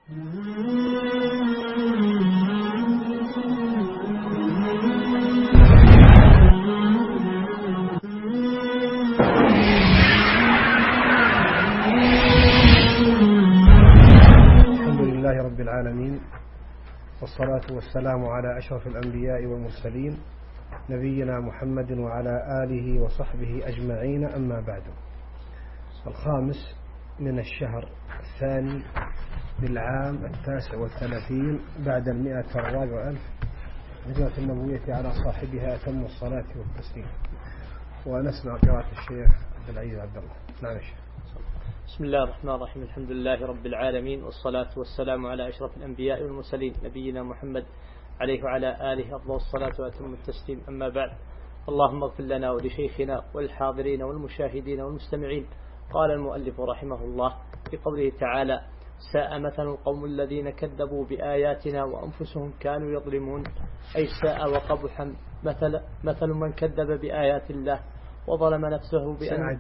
لله رب العالمين، والصلاة والسلام على أشرف الأنبياء والمرسلين نبينا محمد وعلى آله وصحبه أجمعين. أما بعد، الخامس من الشهر الثاني للعام 39 بعد 104,000 هجرة النبوية على صاحبها أتم الصلاة والتسليم. ونسمع قراءة الشيخ عبد العزيز عبد الله. نعم الشيخ. بسم الله الرحمن الرحيم. الحمد لله رب العالمين، والصلاة والسلام على أشرف الأنبياء والمرسلين نبينا محمد عليه وعلى آله أفضل الصلاة وأتم التسليم. أما بعد، اللهم اغفر لنا ولشيخنا والحاضرين والمشاهدين والمستمعين. قال المؤلف رحمه الله في قوله تعالى: ساء مثل القوم الذين كذبوا بآياتنا وأنفسهم كانوا يظلمون. أي ساء وقبح مثل من كذب بآيات الله وظلم نفسه بأن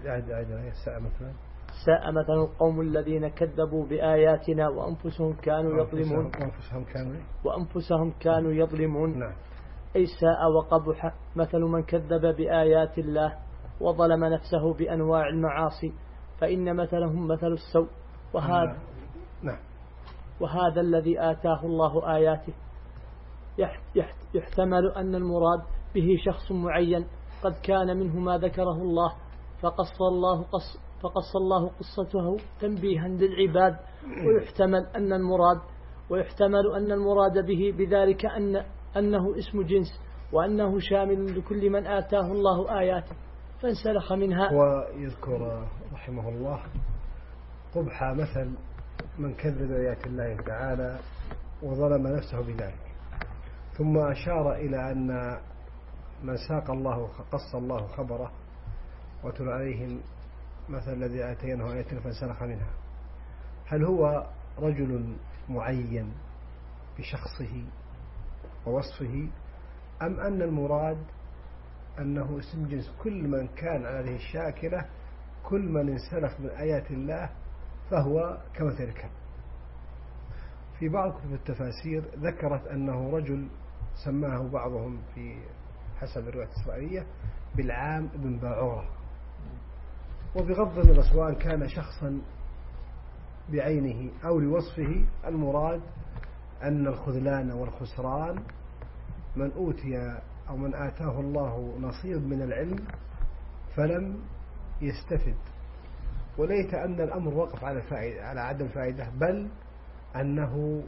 ساء مثل القوم الذين كذبوا بآياتنا وأنفسهم كانوا يظلمون. وأنفسهم كانوا يظلمون. نعم. أي ساء وقبح مثل من كذب بآيات الله وظلم نفسه بأنواع المعاصي، فإن مثلهم مثل السوء. وهذا الذي آتاه الله آياته يحتمل أن المراد به شخص معين قد كان منه ما ذكره الله، فقص الله قصته تنبيها للعباد. ويحتمل أن المراد به بذلك أنه اسم جنس، وأنه شامل لكل من آتاه الله آياته فانسلخ منها. ويذكر رحمه الله قبح مثل من كذب آيات الله تعالى وظلم نفسه بذلك، ثم أشار إلى أن من قص الله خبره واتل عليهم مثل الذي آتيناه آياتنا فانسلخ منها. هل هو رجل معين بشخصه ووصفه، أم أن المراد أنه اسم جنس كل من كان عليه الشاكلة، كل من انسلخ من آيات الله فهو كمثل الكلب؟ في بعض كتب التفاسير ذكرت أنه رجل سماه بعضهم في حسب الرواية الإسرائيلية بالعام بن باعورة. وبغض النظر سواء كان شخصا بعينه أو لوصفه، المراد أن الخذلان والخسران من أوتي أو من آتاه الله نصيب من العلم فلم يستفد. وليت أن الأمر وقف على عدم فائدة، بل أنه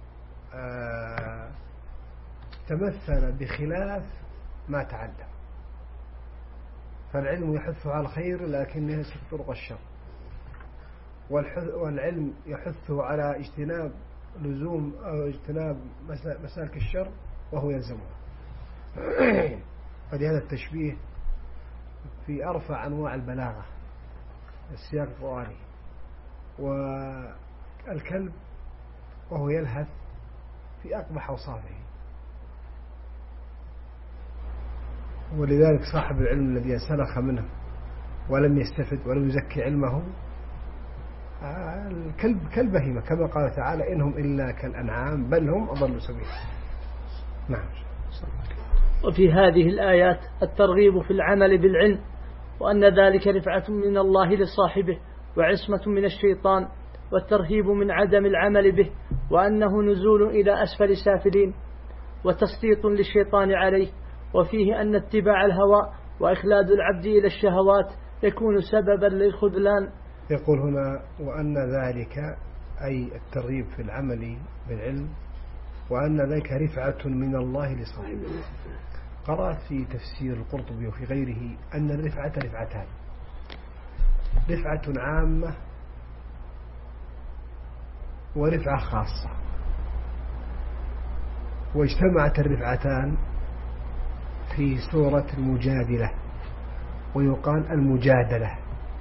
تمثل بخلاف ما تعلم. فالعلم يحثه على الخير لكنه يسلك طرق الشر، والعلم يحثه على اجتناب مسالك الشر وهو يلزمه. فلهذا التشبيه في أرفع أنواع البلاغة السياق القرآني. والكلب وهو يلهث في أقبح أوصافه. ولذلك صاحب العلم الذي انسلخ منه ولم يستفد ولم يزكي علمه الكلب كالبهيمة، كما قال تعالى: إنهم إلا كالأنعام بل هم أضل سبيلا. نعم. وفي هذه الآيات الترغيب في العمل بالعلم، وأن ذلك رفعة من الله لصاحبه وعصمة من الشيطان، والترهيب من عدم العمل به، وأنه نزول إلى أسفل سافلين وتسليط للشيطان عليه. وفيه أن اتباع الهوى وإخلاد العبد إلى الشهوات يكون سببا للخذلان. يقول هنا: وأن ذلك أي الترغيب في العمل بالعلم، وأن ذلك رفعة من الله لصاحبه. قرأت في تفسير القرطبي وفي غيره أن الرفعة رفعتان: رفعة عامة ورفعة خاصة. واجتمعت الرفعتان في سورة المجادلة، ويقال المجادلة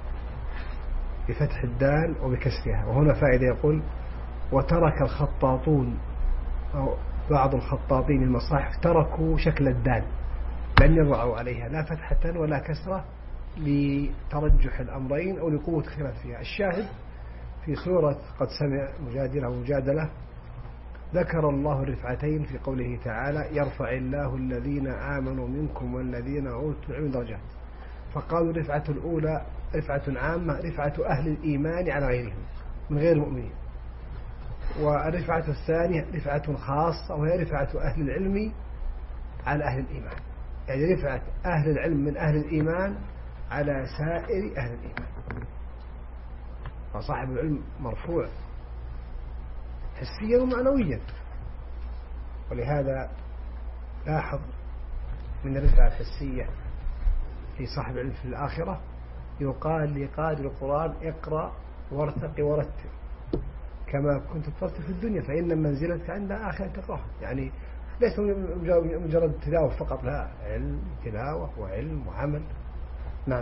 بفتح الدال وبكسرها. وهنا فائدة، يقول: وترك الخطاطون أو بعض الخطاطين المصاحف تركوا شكل الدال، لم يضعوا عليها لا فتحة ولا كسرة لترجح الأمرين أو لقوة خلاف فيها. الشاهد في سورة قد سمع مجادلة ذكر الله الرفعتين في قوله تعالى يرفع الله الذين آمنوا منكم والذين أوتوا العلم درجات. فقالوا الرفعة الأولى رفعة عامة، رفعة أهل الإيمان على غيرهم من غير المؤمنين، والرفعة الثانية رفعة خاصة وهي رفعة أهل العلم على أهل الإيمان، يعني رفعة أهل العلم من أهل الإيمان على سائر أهل الإيمان. فصاحب العلم مرفوع حسيا ومعنويا. ولهذا لاحظ من الرفعة الحسية في صاحب العلم في الآخرة يقال لقارئ القرآن اقرأ وارتق ورتل كما كنت ترتل في الدنيا فإن منزلتك عند آخر تقرأها. يعني ليس مجرد تلاوة فقط، لا، علم تلاوة وعلم وعمل. نعم.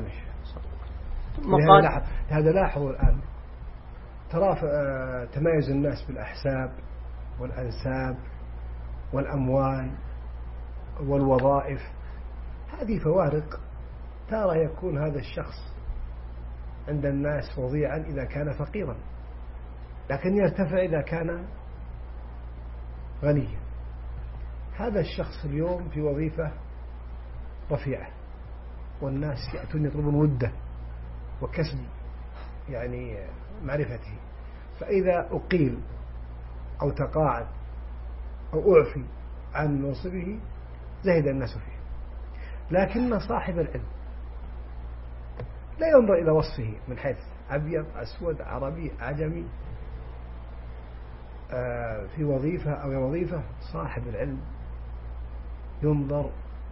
هذا لاحظوا الآن ترى تمايز الناس بالأحساب والأنساب والأموال والوظائف. هذه فوارق. ترى يكون هذا الشخص عند الناس وضيعا إذا كان فقيرا، لكن يرتفع إذا كان غنيا. هذا الشخص اليوم في وظيفة رفيعة والناس يأتون يطلبون وده وكسب يعني معرفته، فإذا أقيل أو تقاعد أو أعفي عن منصبه زهد الناس فيه. لكن صاحب العلم لا ينظر إلى وصفه من حيث أبيض أسود عربي عجمي في وظيفة أو وظيفة. صاحب العلم ينظر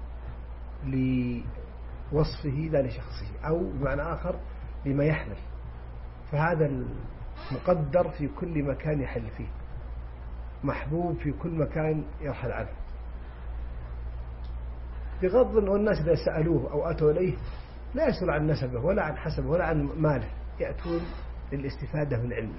لوصفه لا لشخصه، أو بمعنى آخر لما يحمل. فهذا المقدر في كل مكان يحل فيه، محبوب في كل مكان يرحل عنه، بغض أن الناس إذا سألوه أو أتوا إليه لا يسأل عن نسبه ولا عن حسبه ولا عن ماله، يأتون للاستفادة من علمه.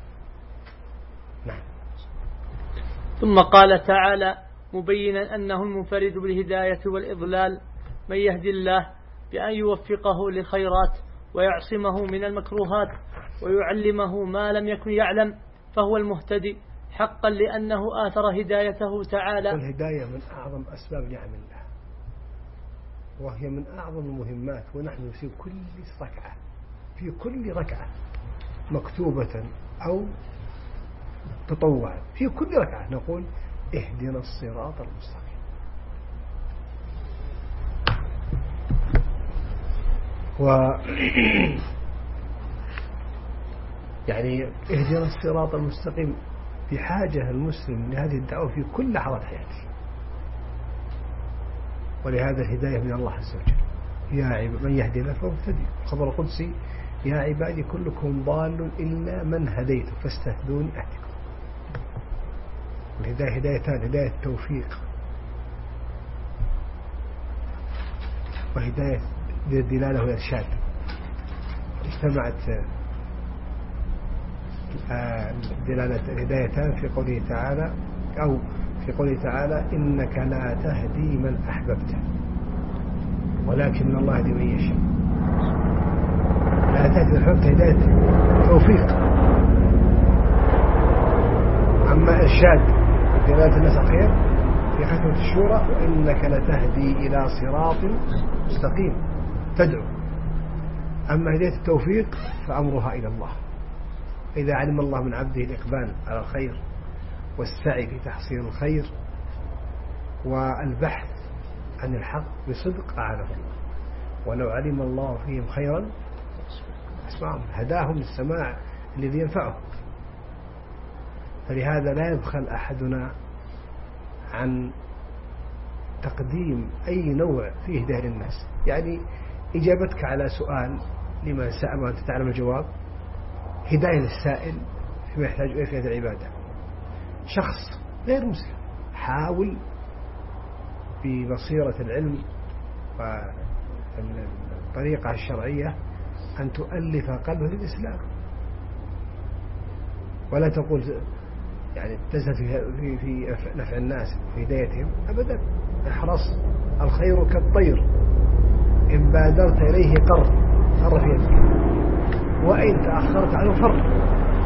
نعم. ثم قال تعالى مبينا أنه المنفرد بالهداية والإضلال من يهدي الله بأن يوفقه للخيرات ويعصمه من المكروهات ويعلمه ما لم يكن يعلم فهو المهتدي حقا، لأنه آثر هدايته تعالى. والهداية من أعظم أسباب نعم الله، وهي من أعظم المهمات. ونحن في كل ركعة مكتوبة أو تطوعا في كل ركعة نقول اهدنا الصراط المستقيم. يعني اهدنا الصراط المستقيم بحاجة المسلم لهذه الدعوة في كل لحظات حياته. ولهذا الهداية من الله عز وجل. من يهدي الله فهو مهتدي. الخبر القدسي يا عبادي كلكم ضال إلا من هديته فاستهدوني أهدكم. الهداية هدايتان: هداية التوفيق وهداية الدلالة والإرشاد. اجتمعت الهدايتان في قوله تعالى، أو في قوله تعالى إنك لا تهدي من أحببت ولكن الله يهدي من يشاء. لا تهدي من أحببت هداية توفيق. أما إرشاد دلالة الناس الخير في ختمة الشورى وإنك لتهدي إلى صراط مستقيم تدعو. أما هداية التوفيق فأمرها إلى الله. إذا علم الله من عبده الإقبال على الخير والسعي في تحصيل الخير والبحث عن الحق بصدق أعانه الله. ولو علم الله فيهم خيرا أسمعهم هداهم للسماع الذي ينفعهم. فلهذا لا يبخل أحدنا عن تقديم أي نوع فيه هداية للناس. يعني إجابتك على سؤال لمن سأل وأنت تعلم الجواب هداية للسائل فيما يحتاج إليه في هذه العبادة. شخص غير مسلم حاول ببصيرة العلم والطريقة الشرعية أن تؤلف قلبه للإسلام، ولا تقول يعني تزهد في نفع الناس في هدايتهم أبدا. احرص، الخير كالطير إن بادرت إليه قر في يدك وإن تأخرت عنه فر.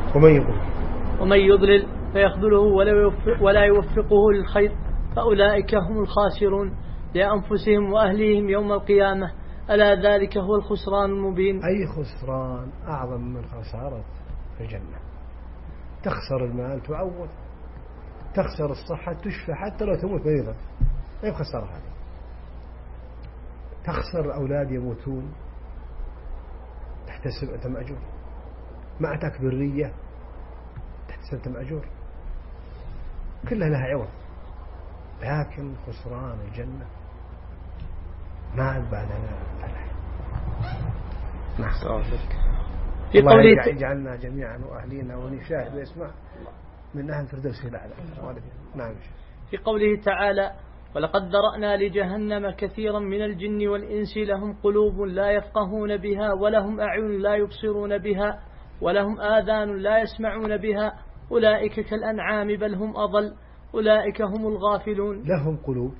ومن يضلل فيخذله ولا يوفقه للخير فأولئك هم الخاسرون لأنفسهم وأهليهم يوم القيامة ألا ذلك هو الخسران المبين. أي خسران أعظم من خسارة الجنة؟ تخسر المال تعوض، تخسر الصحة تشفى حتى لو تموت مريضا، ما يخسر هذا. تخسر أولاد يموتون تحتسب أنت مأجور، ما أتاك برية تحتسب أنت مأجور، كلها لها عوض. لكن خسران الجنة ما عاد بعدنا فلاح. نعم. في قوله يجعلنا جميعا وأهلينا ونشاهد ويسمع من أهل الفردوس الأعلى. نعم. في قوله تعالى ولقد ذرأنا لجهنم كثيرا من الجن والإنس لهم قلوب لا يفقهون بها ولهم أعين لا يبصرون بها ولهم آذان لا يسمعون بها أولئك كالأنعام بل هم أضل أولئك هم الغافلون. لهم قلوب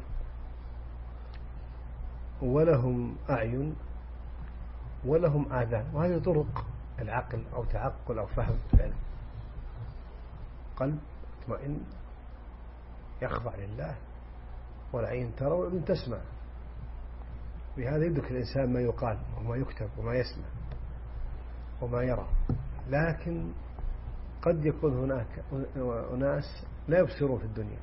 ولهم أعين ولهم آذان، وهذه طرق العقل أو تعقل أو فهم العلم. قلب اطمئن يخضع لله، والعين ترى والأذن تسمع، بهذا يدرك الإنسان ما يقال وما يكتب وما يسمع وما يرى. لكن قد يكون هناك أناس لا يبصرون في الدنيا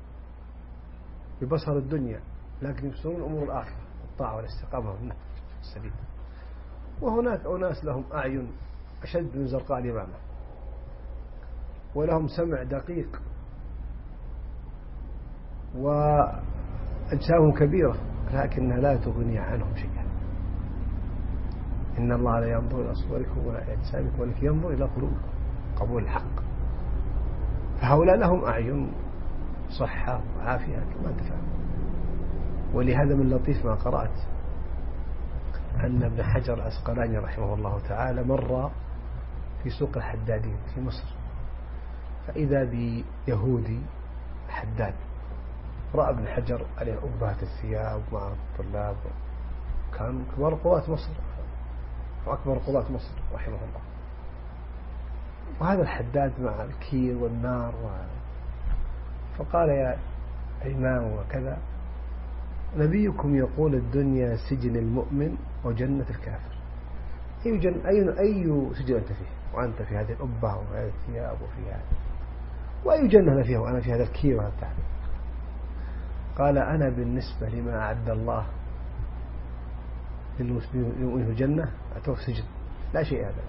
ببصر الدنيا، لكن يبصرون أمور الآخرة، الطاعة والاستقامة والنهج السديد. وهناك أناس لهم أعين أشد من زرقاء اليمامة، ولهم سمع دقيق، وأجسامهم كبيرة لكنها لا تغني عنهم شيئا. إن الله لا ينظر إلى صوركم ولا إلى أجسامكم ولكن ينظر إلى قلوبكم، قبول الحق. فهؤلاء لهم أعين صحة وعافية كما أنت فاهم. ولهذا من لطيف ما قرأت أن ابن حجر العسقلاني رحمه الله تعالى مر في سوق الحدادين في مصر، فإذا بيهودي حداد، رأى ابن حجر عليه أبهة الثياب مع الطلاب، كان كبار قوات مصر وأكبر قوات مصر رحمه الله. وهذا الحداد مع الكير والنار فقال يا إمام وكذا، نبيكم يقول الدنيا سجن المؤمن وجنة الكافر، أي سجن أنت فيه وأنت في هذه الأبهة وفي هذه الثياب وفي هذا، وأي جنة أنا فيها وأنا في هذا الكير وهذا التحريم؟ قال أنا بالنسبة لما أعد الله للمسلمين الجنة أعتبر سجن لا شيء هذا،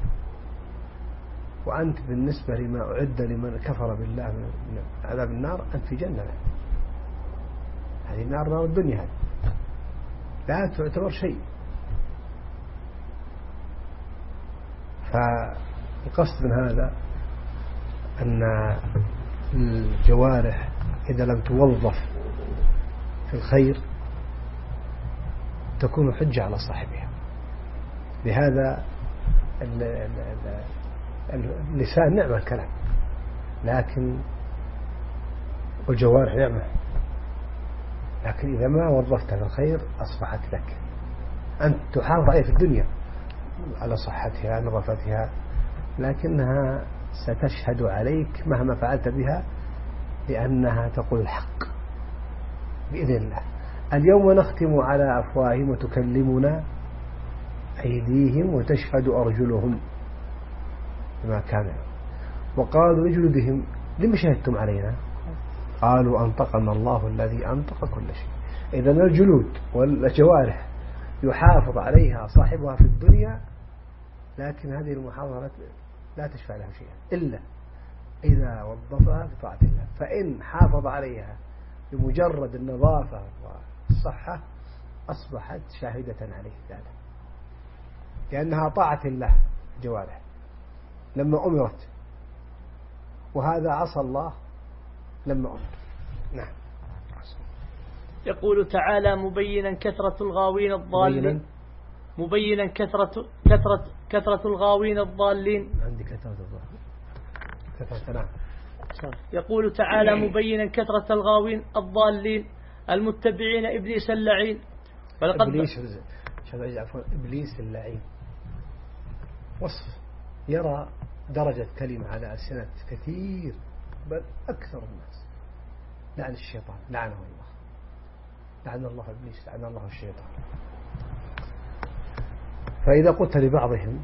وأنت بالنسبة لما أعد لمن كفر بالله من عذاب النار أنت في جنة. هذه النار نار الدنيا، هذه لا تعتبر شيء. فالقصد من هذا أن الجوارح إذا لم توظف في الخير تكون حجة على صاحبها. لهذا اللسان نعمة الكلام، لكن والجوارح نعمة، لكن إذا ما وظفتها في الخير أصبحت لك أنت تحافظ عليها في الدنيا على صحتها نظافتها، لكنها ستشهد عليك مهما فعلت بها لأنها تقول الحق بإذن الله. اليوم نختم على أفواههم وتكلمنا أيديهم وتشهد أرجلهم بما كانوا، وقالوا لجلودهم لما شهدتم علينا؟ قالوا أنطقنا الله الذي أنطق كل شيء. إذن الجلود والجوارح يحافظ عليها صاحبها في الدنيا، لكن هذه المحافظة لا تشفع لها شيئا إلا إذا وظفها في طاعة الله. فإن حافظ عليها بمجرد النظافة والصحة أصبحت شاهدة عليه ذلك، لأنها طاعة الله جوارح لما أمرت، وهذا عصى الله لما أمر. نعم. يقول تعالى مبينا كثرة الغاوين الضالين، مبينا كثرة الغاوين الضالين. عندي كثرة نعم. يقول تعالى مبينا كثرة الغاوين الضالين المتبعين إبليس اللعين. إبليس اللعين وصف يرى درجت كلمة على ألسنة كثير بل أكثر الناس لعن الشيطان، لعنه الله، لعن الله إبليس، لعن الله الشيطان. فإذا قلت لبعضهم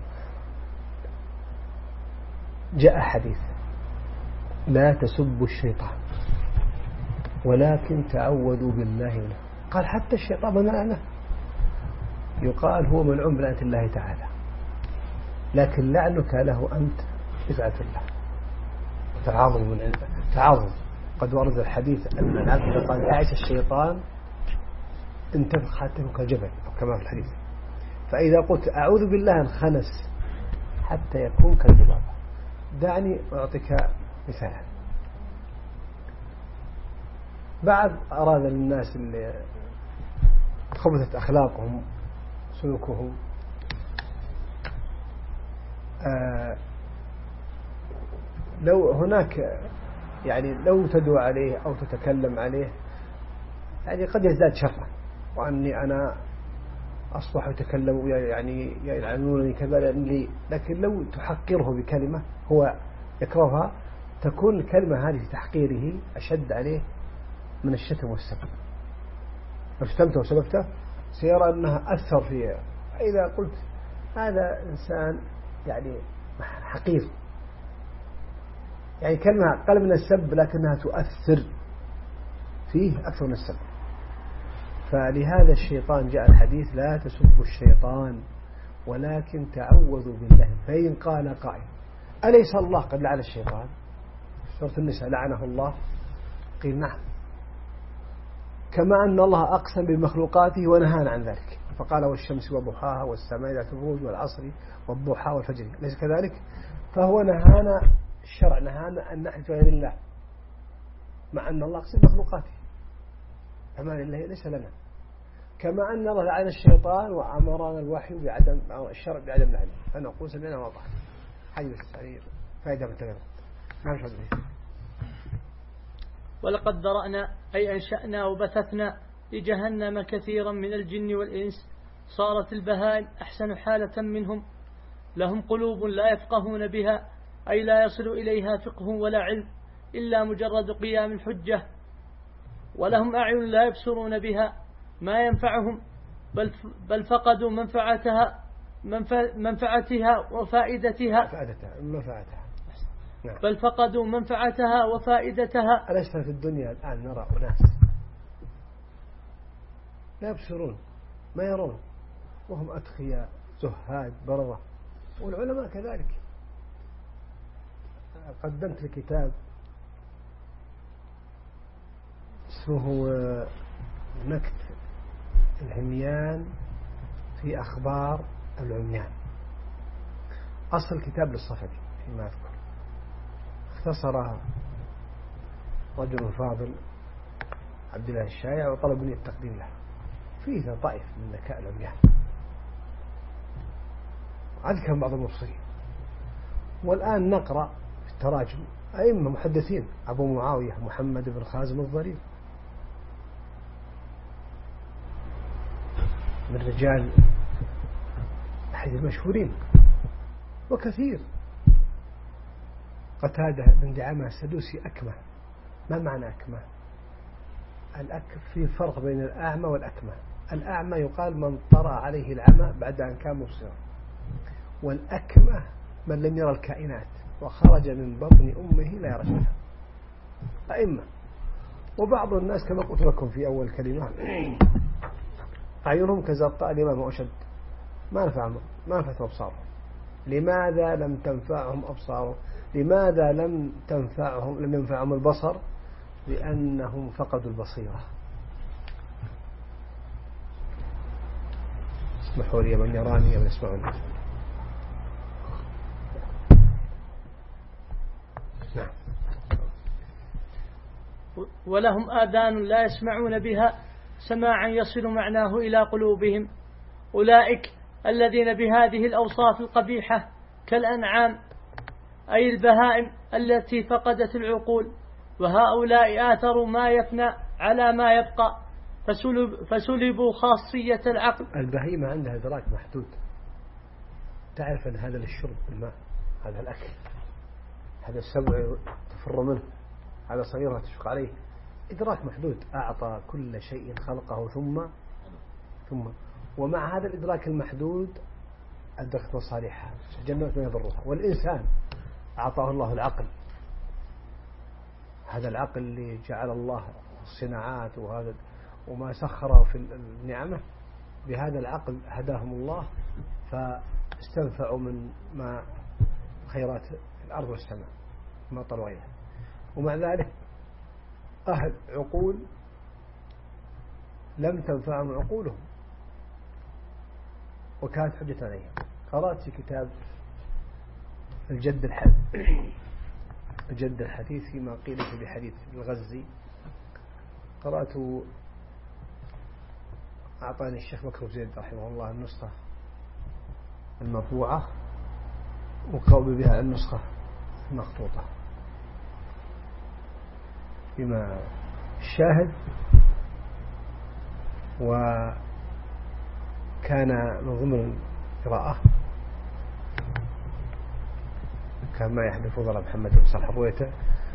جاء حديث لا تسبوا الشيطان ولكن تعوذوا بالله منه، قال حتى الشيطان من لعنه، يقال هو ملعون بلعنة الله تعالى، لكن لعنك له أنت بطاعة الله، تعاظم. قد ورد الحديث أن العبد قال يعيش الشيطان انتفخ حتى كجبل أو كما في الحديث. فإذا قلت أعوذ بالله انخنس حتى يكون كالذباب. دعني أعطيك مثالا. بعد أراد للناس اللي خبثت أخلاقهم سلوكهم لو هناك يعني لو تدعو عليه أو تتكلم عليه يعني قد يزداد شرا، وأني أنا أصبح يتكلم يعني يلعنونني كذا لي، لكن لو تحقره بكلمة هو يكرهها تكون الكلمة هذه في تحقيره أشد عليه من الشتم والسب. لو شتمته وسببته سيرى أنها أثر فيه. إذا قلت هذا إنسان يعني حقير، يعني كلمة قل من السب لكنها تؤثر فيه أكثر من السب. فلهذا الشيطان جاء الحديث لا تسبوا الشيطان ولكن تعوذوا بالله. فإن قال قائل أليس الله قد لعن الشيطان؟ سورة النساء لعنه الله، قيل نعم، كما أن الله أقسم بمخلوقاته ونهانا عن ذلك فقال والشمس وضحاها والسماء ذات البروج والعصر والضحى والفجر، ليس كذلك؟ فهو نهانا، الشرع نهانا أن نحلف غير الله مع أن الله أقسم بمخلوقاته، أمان الله ليس لنا. كما أن الله لعن الشيطان وأمرنا الوحي بعدم الشرع بعدم لعنه، فنقول سمعنا وأطعنا. حي السعير فائدة من تغير. نعم شهد به. ولقد ذرأنا أي أنشأنا وبثثنا لجهنم كثيرا من الجن والإنس صارت البهائم أحسن حالة منهم، لهم قلوب لا يفقهون بها أي لا يصل إليها فقه ولا علم إلا مجرد قيام الحجة، ولهم أعين لا يبصرون بها ما ينفعهم بل فقدوا منفعتها وفائدتها بل فقدوا منفعتها وفائدتها. أليس في الدنيا الآن نرى أناس لا يبصرون ما يرون وهم أتقياء زهاد بررة، والعلماء كذلك. قدمت الكتاب اسمه نكت العميان في أخبار العميان، أصل كتاب للصفدي فيما أذكر، اختصرها رجل فاضل عبد الله الشايع وطلب مني التقديم له، فيه طائف من ذكاء العميان، هذا كان بعض المبصرين. والآن نقرأ في التراجم أئمة محدثين، أبو معاوية محمد بن خازم الضرير من رجال أحد المشهورين، وكثير. قتادة بن دعامة السدوسي أكمه. ما معنى أكمه؟ في فرق بين الأعمى والأكمه. الأعمى يقال من طرأ عليه العمى بعد أن كان مبصرا، والأكمه من لم يرى الكائنات وخرج من بطن أمه لا يرى شيئا. أئمة. وبعض الناس كما قلت لكم في أول كلمة أعينهم كزرقاء الإمام أشد، ما نفعت أبصارهم. لماذا لم تنفعهم أبصارهم؟ لماذا لم ينفعهم البصر؟ لأنهم فقدوا البصيرة. اسمحوا لي من يراني أو يسمعني. نعم. ولهم آذان لا يسمعون بها سماعا يصل معناه إلى قلوبهم، أولئك الذين بهذه الأوصاف القبيحة كالأنعام أي البهائم التي فقدت العقول، وهؤلاء آثروا ما يفنى على ما يبقى فسلبوا خاصية العقل. البهيمة عندها إدراك محدود، تعرف أن هذا للشرب الماء هذا الأكل، هذا السبع تفر منه، هذا صغير تشق عليه. إدراك محدود، أعطى كل شيء خلقه ثم ومع هذا الإدراك المحدود أدركت مصالحها جنة ما يضرها. والإنسان أعطاه الله العقل، هذا العقل اللي جعل الله الصناعات وهذا وما سخره في النعمة، بهذا العقل هداهم الله فاستنفعوا من ما خيرات الأرض والسماء ما طلوية. ومع ذلك أهل عقول لم تنفعهم عقولهم وكانت حجة عليهم. قرأت في كتاب الجد الحديث فيما قيل في حديث الغزي، قرأت أعطاني الشيخ مكروه زيد رحمه الله النسخة المطبوعة وقوم بها النسخة المخطوطة. بما الشاهد وكان من ضمن القراءة كان ما يحدث فضل محمد بن صالح الرويته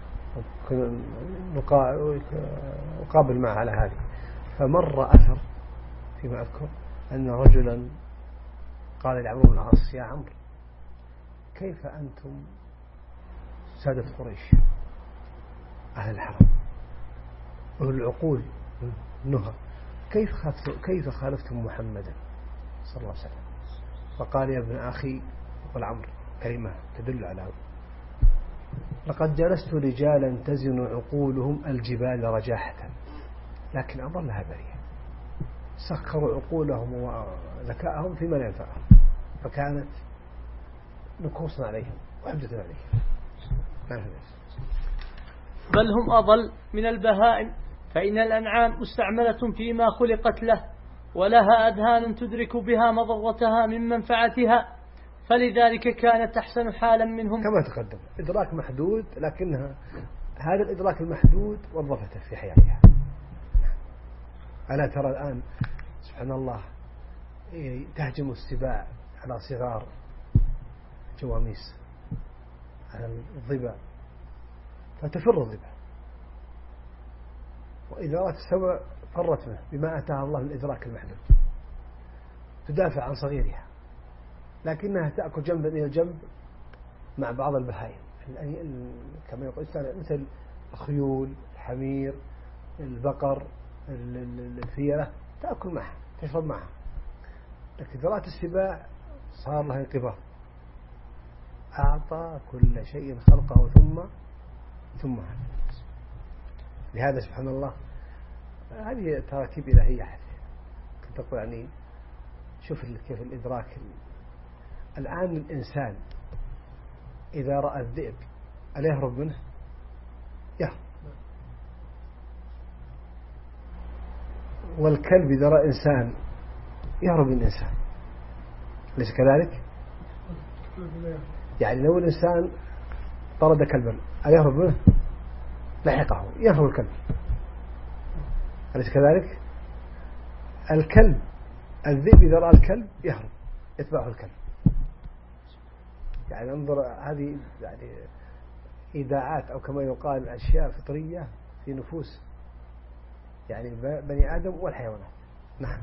نقابل معه على هذه. فمر أثر فيما أذكر أن رجلا قال لعمرو بن العاص: يا عمرو، كيف أنتم سادة قريش أهل الحرم أهل العقول النهى، كيف خالفتم محمدا صلى الله عليه وسلم؟ فقال: يا ابن أخي، قال عمرو كلمة تدل على لقد جلست رجالا تزن عقولهم الجبال رجاحة لكن أضلها بريئة، سخروا عقولهم وذكاءهم فيما لا ينفعهم، فكانت نكوصا عليهم وحجة عليهم. بل هم أضل من البهائم، فإن الأنعام مستعملة فيما خلقت له، ولها أذهان تدرك بها مضرتها من منفعتها، فلذلك كانت أحسن حالا منهم. كما تقدم إدراك محدود، لكنها هذا الإدراك المحدود وظفته في حياتها. ألا ترى الآن سبحان الله تهجم السباع على صغار جواميس، على الضبا، فتفر الضبا، وإذا رأت السبع فرت منه بما أتاها الله من الإدراك المحدود، تدافع عن صغيرها، لكنها تأكل جنبا إلى جنب مع بعض البهائم كما يقول مثل الخيول، الحمير، البقر، الفيلة، تأكل معها تشرب معها. لكن ذرات السباع صار لها انقباض، أعطى كل شيء خلقه ثم لهذا سبحان الله هذه تراكيب إلهية. كنت أقول يعني شوف كيف الإدراك. الآن الإنسان إذا رأى الذئب ألا يهرب منه؟ يهرب. والكلب إذا رأى إنسان يهرب من الإنسان، ليس كذلك؟ يعني لو الإنسان طرد كلبا ألا يهرب منه؟ لحقه، يهرب الكلب، أليس كذلك؟ الكلب الذئب إذا رأى الكلب يهرب، يتبعه الكلب. يعني انظر، هذه يعني إيداعات أو كما يقال أشياء فطرية في نفوس يعني بني آدم والحيوانات. نعم.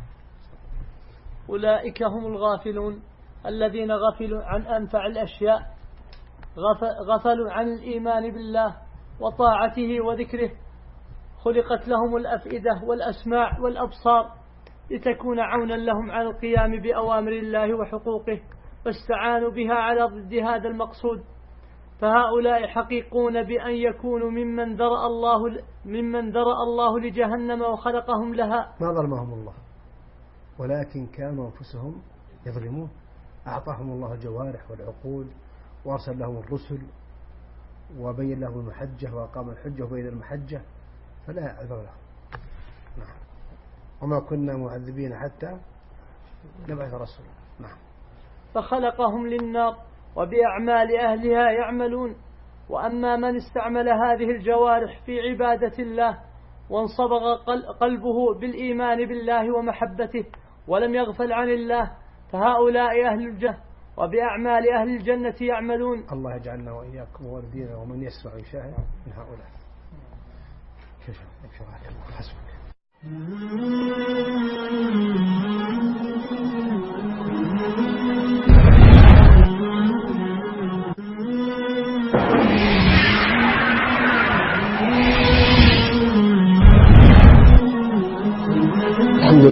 أولئك هم الغافلون الذين غفلوا عن أنفع الأشياء، غفلوا عن الإيمان بالله وطاعته وذكره. خلقت لهم الأفئدة والأسماع والأبصار لتكون عونا لهم على القيام بأوامر الله وحقوقه، فاستعانوا بها على ضد هذا المقصود. فهؤلاء حقيقون بأن يكونوا ممن ذرأ الله لجهنم وخلقهم لها. ما ظلمهم الله ولكن كانوا أنفسهم يظلمون. أعطاهم الله الجوارح والعقول وأرسل لهم الرسل وبين لهم المحجة وأقام الحجة وبين المحجة، فلا عذر لهم. نعم. وما كنا معذبين حتى نبعث رسولا. نعم. فخلقهم للنار وبأعمال أهلها يعملون. وأما من استعمل هذه الجوارح في عبادة الله وانصبغ قلبه بالإيمان بالله ومحبته ولم يغفل عن الله، فهؤلاء أهل الجنة وبأعمال أهل الجنة يعملون. الله يجعلنا وإياكم ووالدينا ومن يسمع ويشاهد من هؤلاء. شوف حسبك.